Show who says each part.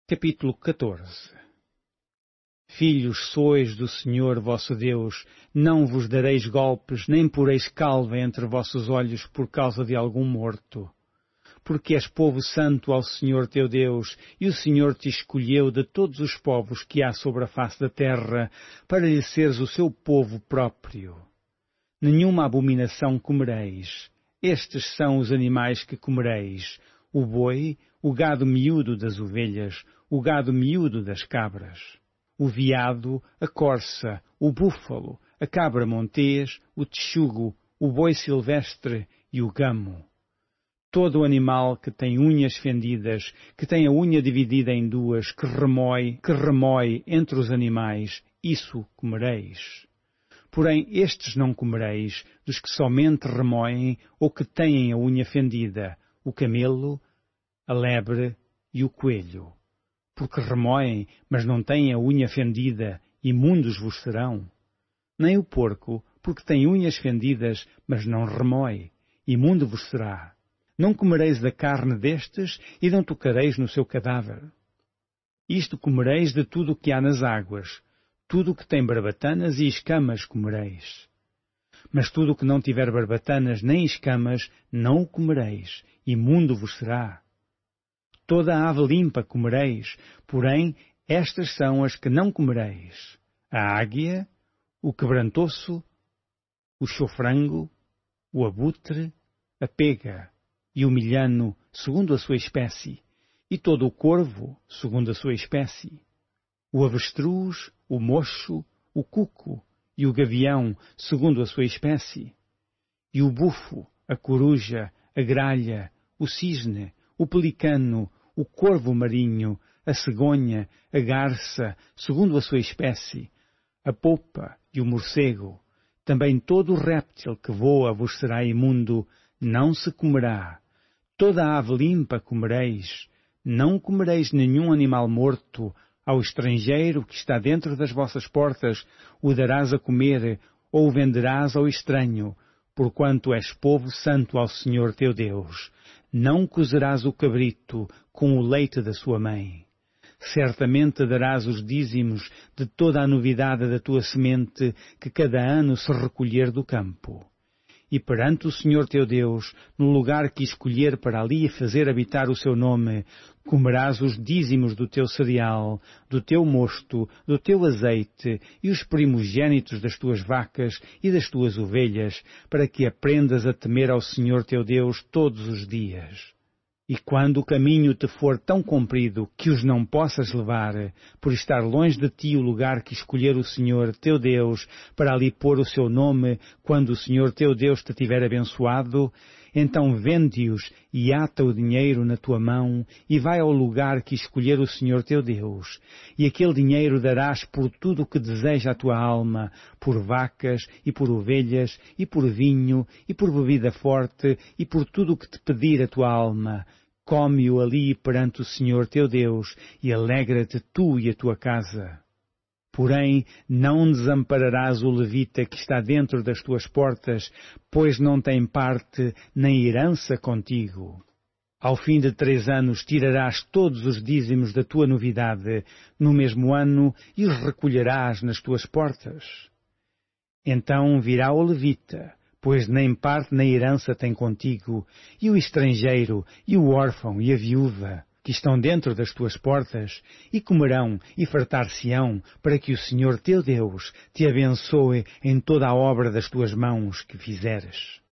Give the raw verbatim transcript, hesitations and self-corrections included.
Speaker 1: Capítulo catorze. Filhos sois do Senhor vosso Deus, não vos dareis golpes, nem poreis calva entre vossos olhos por causa de algum morto. Porque és povo santo ao Senhor teu Deus, e o Senhor te escolheu de todos os povos que há sobre a face da terra, para lhe seres o seu povo próprio. Nenhuma abominação comereis. Estes são os animais que comereis: o boi, o gado miúdo das ovelhas, o gado miúdo das cabras, o veado, a corça, o búfalo, a cabra montês, o texugo, o boi silvestre e o gamo. Todo o animal que tem unhas fendidas, que tem a unha dividida em duas, que remói, que remói entre os animais, isso comereis. Porém estes não comereis, dos que somente remoem ou que têm a unha fendida, o camelo, a lebre e o coelho. Porque remoem, mas não têm a unha fendida, imundos vos serão. Nem o porco, porque tem unhas fendidas, mas não remói, imundo vos será. Não comereis da carne destes, e não tocareis no seu cadáver. Isto comereis de tudo o que há nas águas, tudo o que tem barbatanas e escamas comereis. Mas tudo o que não tiver barbatanas nem escamas, não o comereis, imundo vos será. Toda a ave limpa comereis, porém estas são as que não comereis: a águia, o quebrantoço, o chofrango, o abutre, a pega e o milhano, segundo a sua espécie, e todo o corvo, segundo a sua espécie, o avestruz, o mocho, o cuco e o gavião, segundo a sua espécie, e o bufo, a coruja, a gralha, o cisne, o pelicano, o corvo marinho, a cegonha, a garça, segundo a sua espécie, a popa e o morcego. Também todo o réptil que voa vos será imundo, não se comerá. Toda a ave limpa comereis. Não comereis nenhum animal morto. Ao estrangeiro que está dentro das vossas portas o darás a comer, ou o venderás ao estranho, porquanto és povo santo ao Senhor teu Deus. Não cozerás o cabrito com o leite da sua mãe. Certamente darás os dízimos de toda a novidade da tua semente que cada ano se recolher do campo. E perante o Senhor teu Deus, no lugar que escolher para ali fazer habitar o seu nome, comerás os dízimos do teu cereal, do teu mosto, do teu azeite e os primogênitos das tuas vacas e das tuas ovelhas, para que aprendas a temer ao Senhor teu Deus todos os dias. E quando o caminho te for tão comprido que os não possas levar, por estar longe de ti o lugar que escolher o Senhor teu Deus para ali pôr o seu nome, quando o Senhor teu Deus te tiver abençoado, então vende-os e ata o dinheiro na tua mão e vai ao lugar que escolher o Senhor teu Deus. E aquele dinheiro darás por tudo o que deseja a tua alma, por vacas e por ovelhas e por vinho e por bebida forte e por tudo o que te pedir a tua alma. Come-o ali perante o Senhor teu Deus e alegra-te tu e a tua casa. Porém, não desampararás o levita que está dentro das tuas portas, pois não tem parte nem herança contigo. Ao fim de três anos tirarás todos os dízimos da tua novidade, no mesmo ano, e os recolherás nas tuas portas. Então virá o levita, pois nem parte nem herança tem contigo, e o estrangeiro, e o órfão, e a viúva, que estão dentro das tuas portas, e comerão e fartar-se-ão, para que o Senhor teu Deus te abençoe em toda a obra das tuas mãos que fizeres.